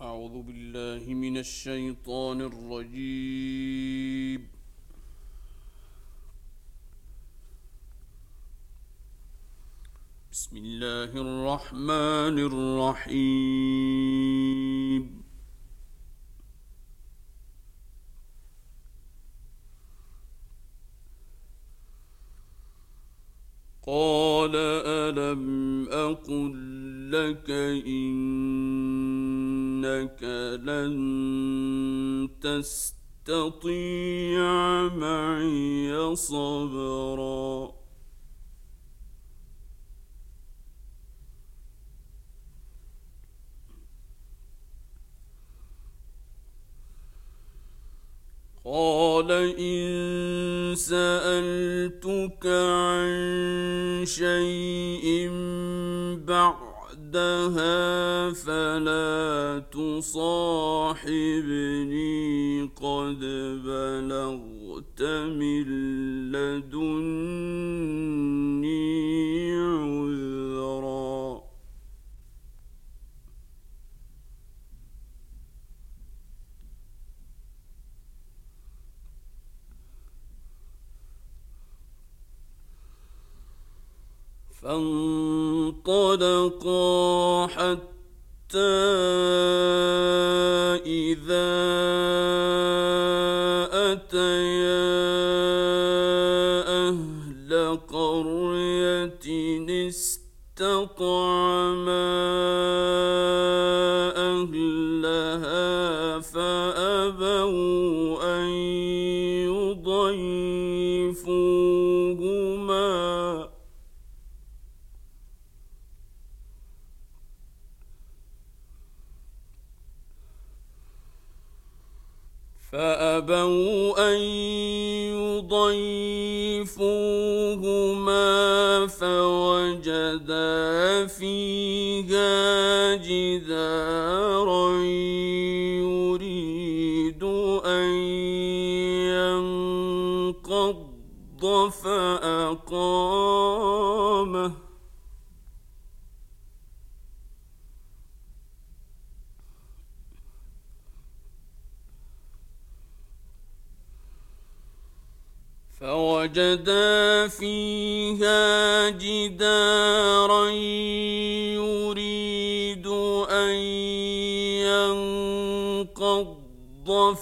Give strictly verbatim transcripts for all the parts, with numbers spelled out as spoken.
أعوذ بالله من الشيطان الرجيم. بسم الله الرحمن الرحيم. قال ألم أقل لك إنك لن تستطيع معي صبرا قال إن سألتك عن شيء بعدها فلا تصاحبني قد بلغت من لدني عذرا فانطلقا حتى إذا أتيا أهل قرية استطعما أهلها فأبوا أن يضيفوهما فأبوا أن يضيفوهما فوجدا فيها جدارا يريد أن ينقض فأقامه فوجدا فيها جدارا يريد أن ينقض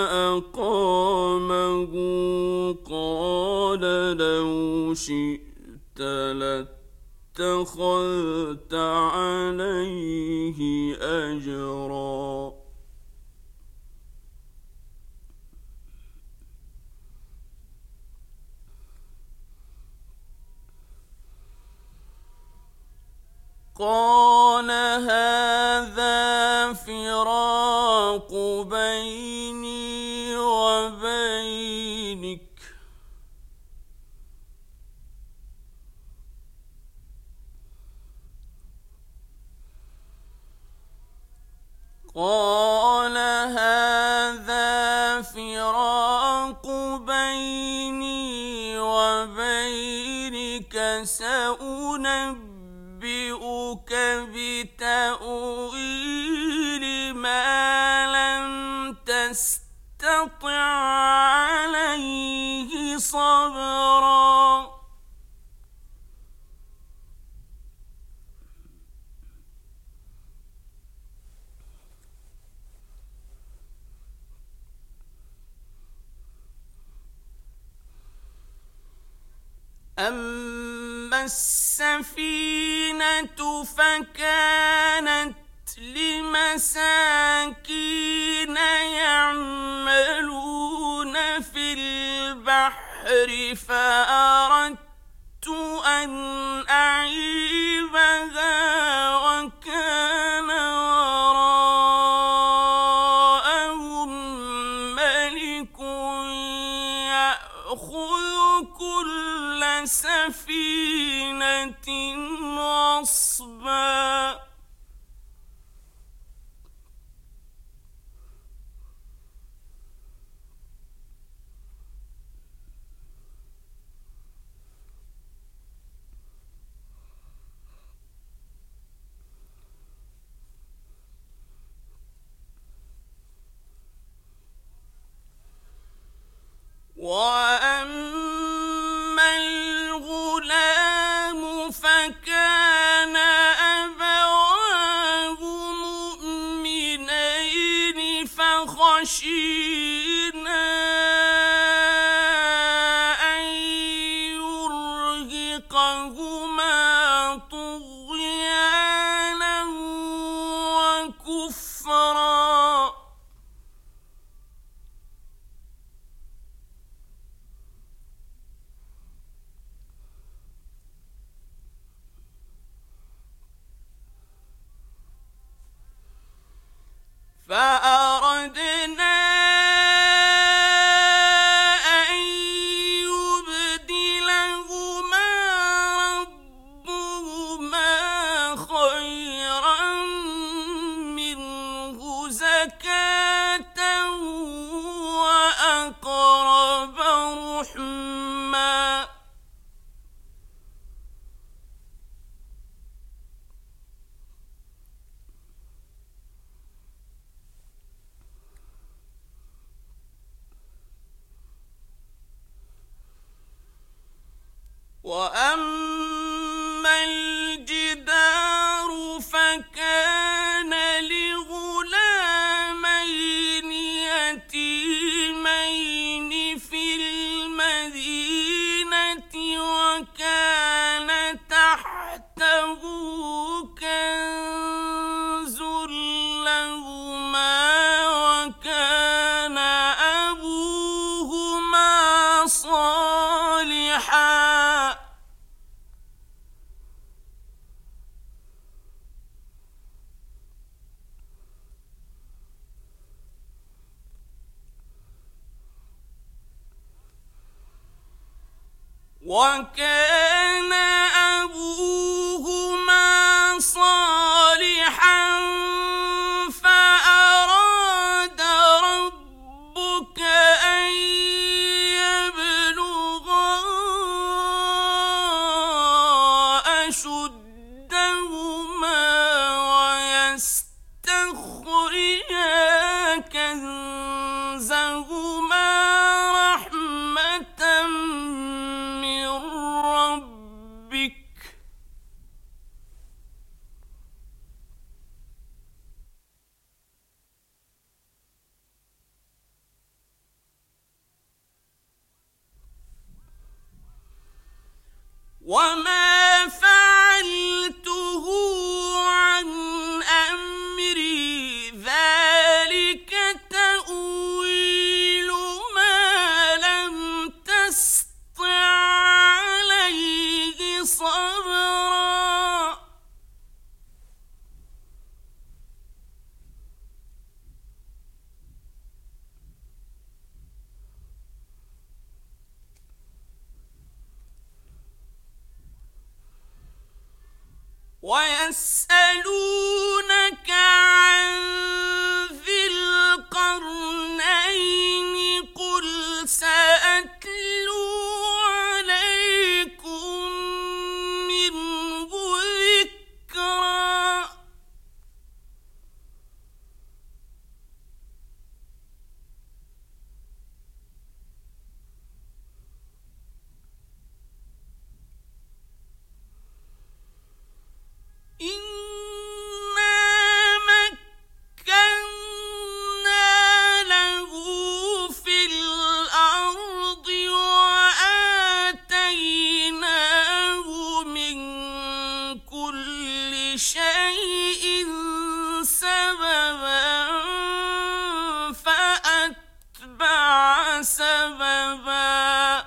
فأقامه قال لو شئت لاتخذت عليه أجرا قال هذا فراق بيني وبينك قال هذا فراق بيني وبينك سأنبئ أنبئك بتأويل ما لم تستطع عليه صبرا أما السفينة فكانت لمساكين يعملون في البحر فأردت أن أعيبها وكان وراءهم ملك يأخذ كل سفينة غصبا خشينا أن يرهقهما طغيانا وكفرا فأردنا أن يبدلهما ربهما خيرا منه زكاة وأقرب رحما وأما الجدار فكان لغلامين يتيمين في المدينة وكان تحته كنز لهما وكان أبوهما صالحا وكان أبوهما صالحا فأراد ربك أن يبلغا أشدهما ويستخرجا كنزهما رحمة من ربك وما فعلته عن أمري ذلك تأويل ما لم تسطع عليه صبرا ويسألونك عن ذي القرنين قل سأتلو عليكم منه ذكرا إنا مكنا له في الأرض وآتيناه من كل شيء سببا فأتبع سببا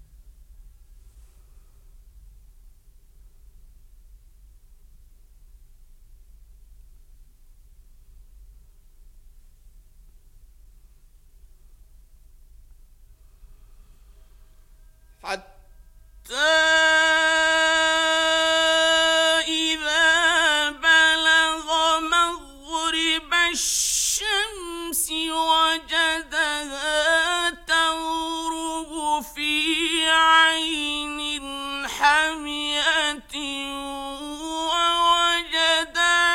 حتى إذا بلغ مغرب الشمس وجدها تغرب في عين حمية ووجد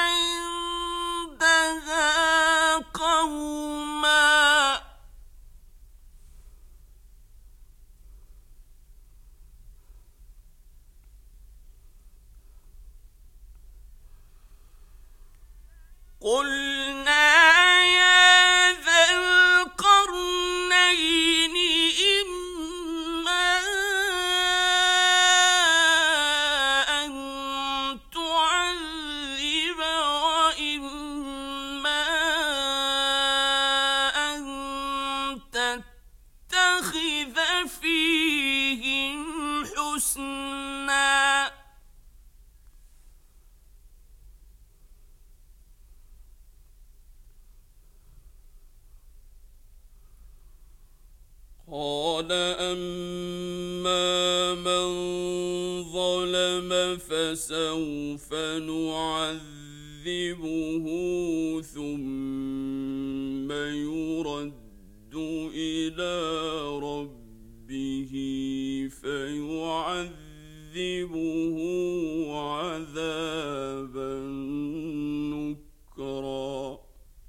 عندها قوما قلنا يا ذا فسوف نعذبه ثم يرد إلى ربه فيعذبه عذابا نكرا.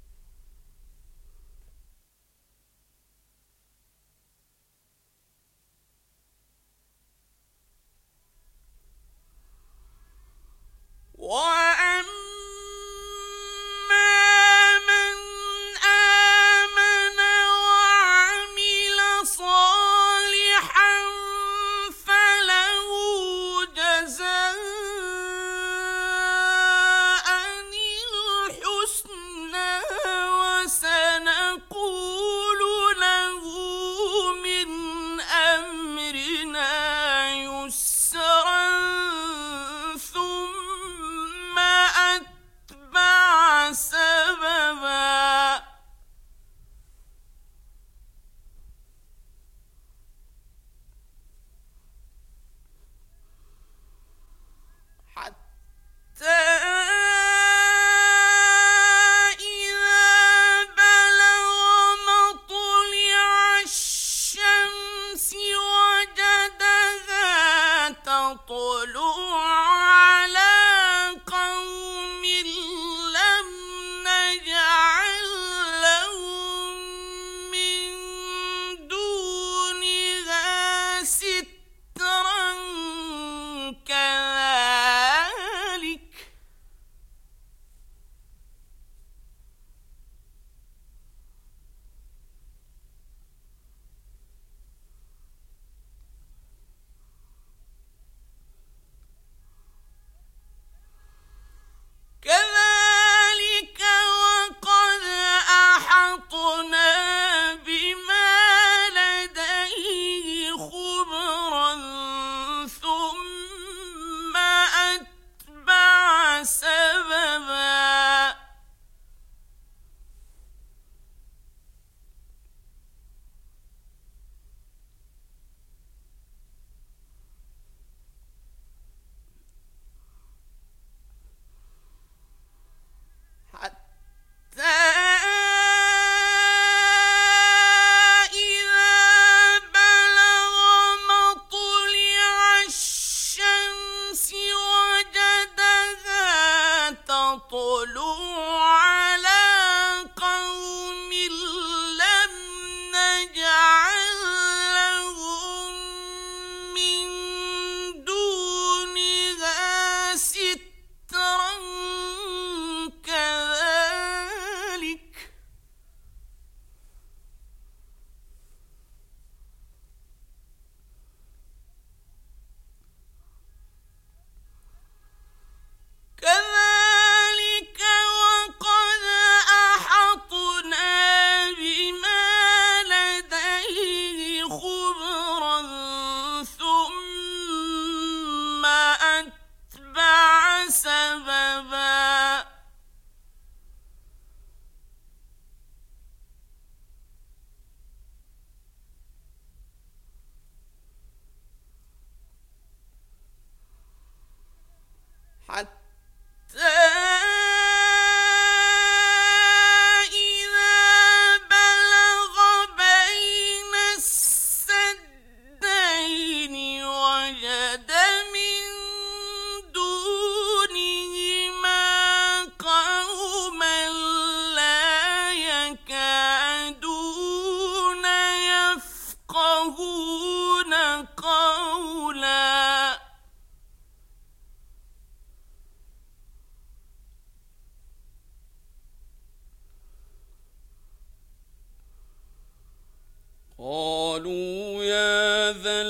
قالوا يا ذا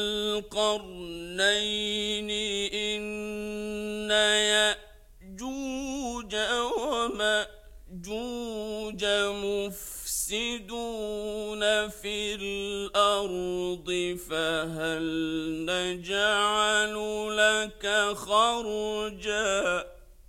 القرنين إن يأجوج ومأجوج مفسدون في الأرض فهل نجعل لك خرجا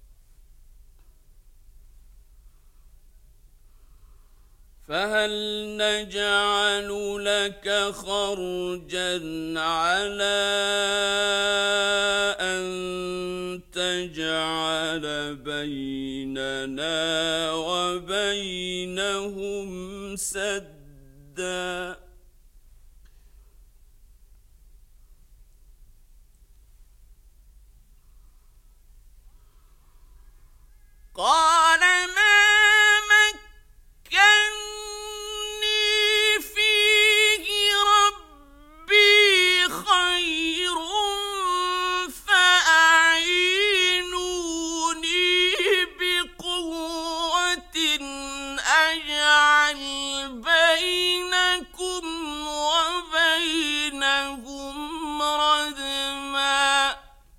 فهل نجعل لك خرجا على أن فجعل بيننا وبينهم سدا قال ما مكني فيه ربي خير فأعينوني بقوة أجعل بينكم وبينهم ردما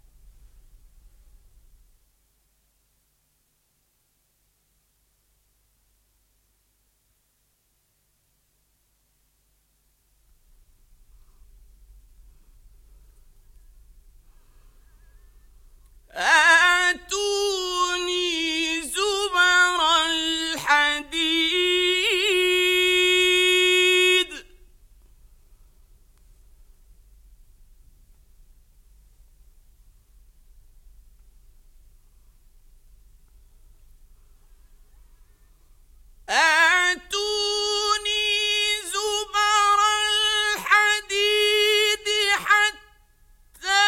آتوني زبر الحديد آتوني زبر الحديد حتى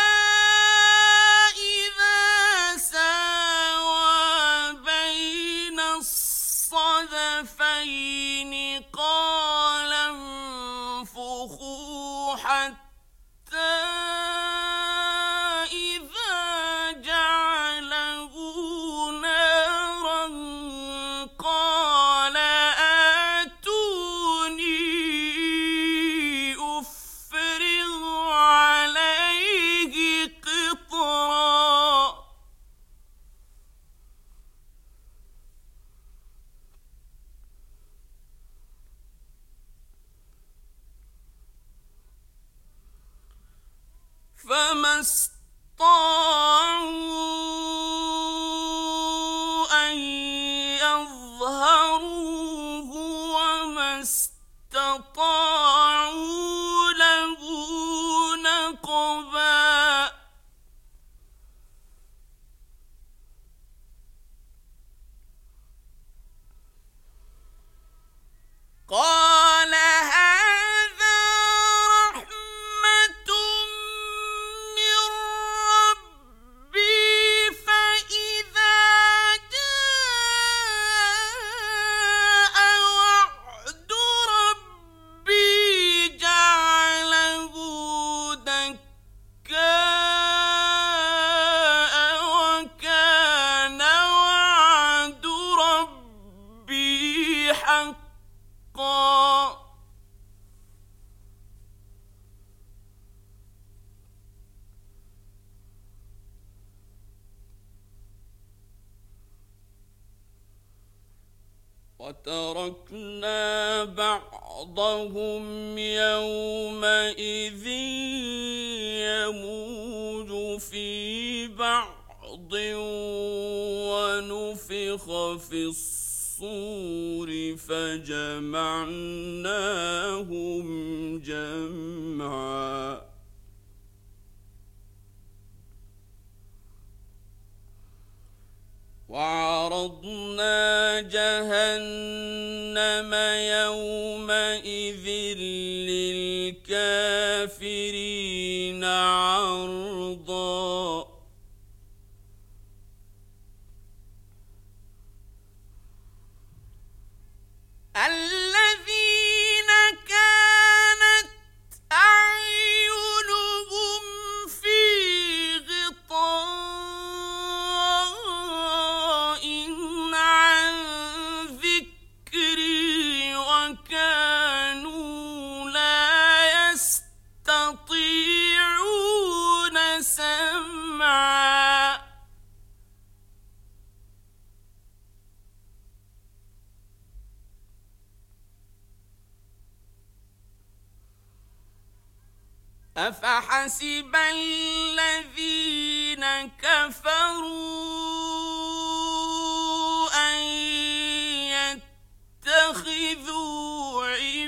إذا ساوى بين الصدفين قال انفخوا حتى إذا جعله نارا قال آتوني أفرغ عليه قطرا فما استطاعوا أن يظهروه وما استطاعوا له نقبا قال هذا رحمة من ربي فإذا جاء وعد ربي جعله دكاء وكان وعد ربي حقا وتركنا بعضهم يومئذ يموج في بعض ونفخ في الصور فجمعناهم جمعا وعرضنا جهنم يومئذ للكافرين عرضا الذين كانت أعينهم في غطاء عن ذكري وكانوا لا يستطيعون سمعا أفحسب الذين كفروا أن يتخذوا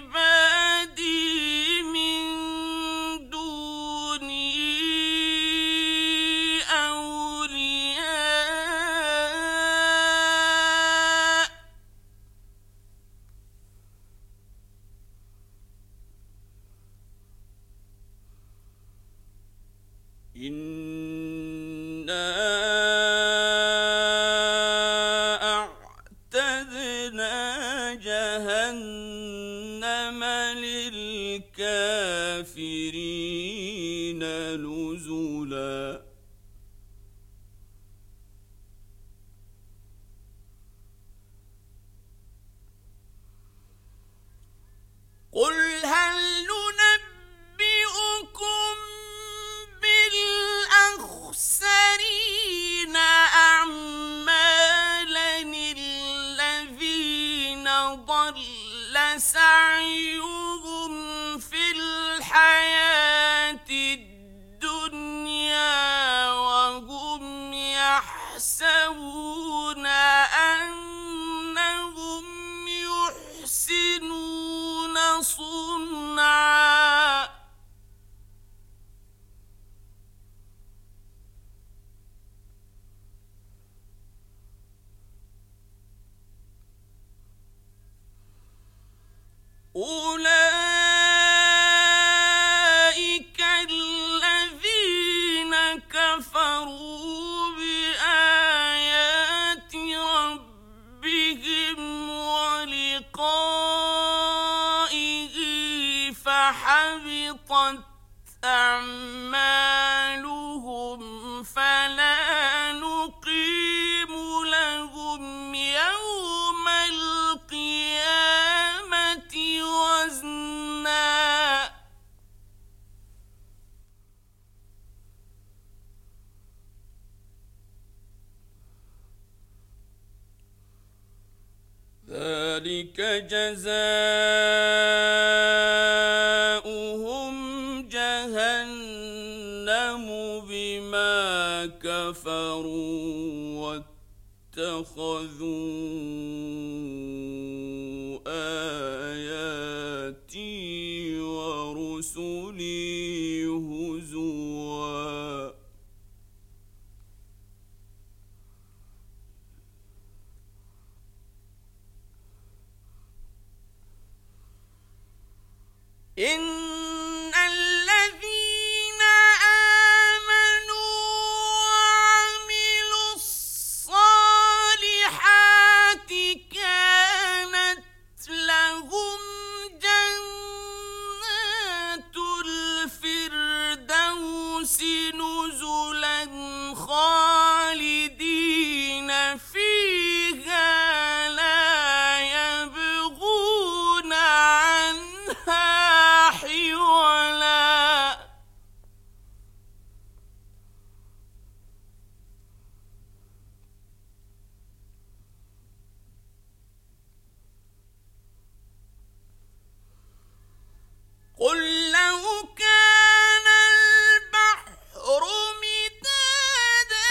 عبادي من دوني أولياء لسعيهم في الحياة الدنيا وهم يحسبون أنهم يحسنون صنعا أولئك الذين كفروا بآيات ربهم ولقائه فحبطت أعمالهم فلا نقيم لهم يوم القيامة وزنا ذلك جزاؤهم جهنم بما كفروا واتخذوا آياتي ورسلي هزوا إن الذين آمنوا وعملوا الصالحات كانت لهم جنات الفردوس نزلا خالدين فيها لا يبغون عنها حولا قل لو كان البحر مدادا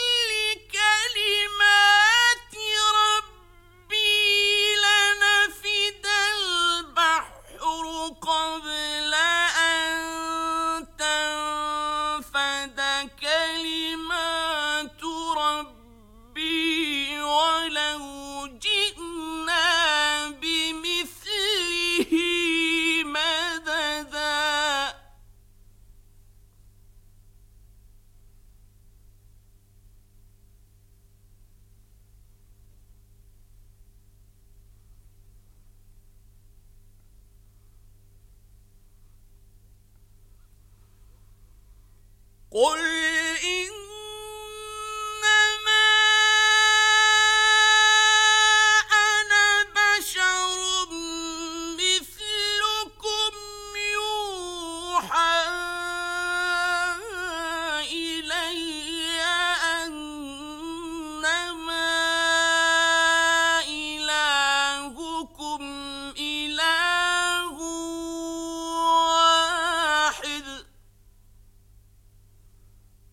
لكلمات ربي لنفد البحر قبل أن تنفد كلمات ربي ولو جئنا بمثله مددا قل إنما أنا بشر مثلكم يوحى إلي أنما إلهكم إله واحد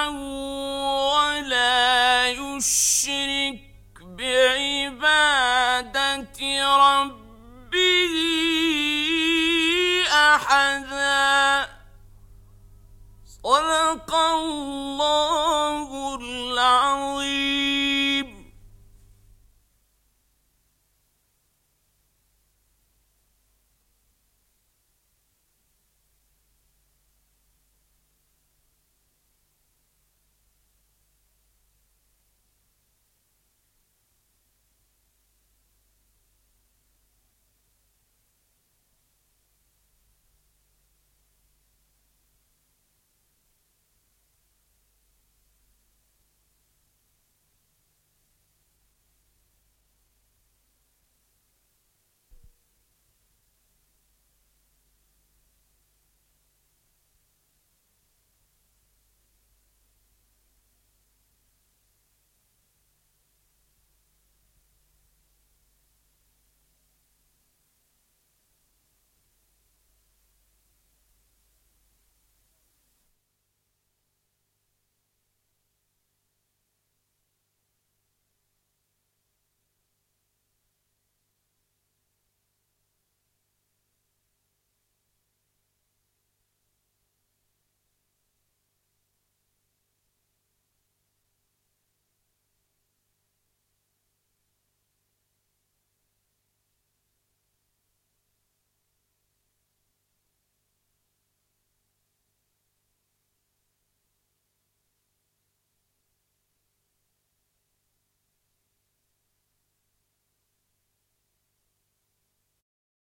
ولا يشرك بعبادة ربه أحدا. صدق الله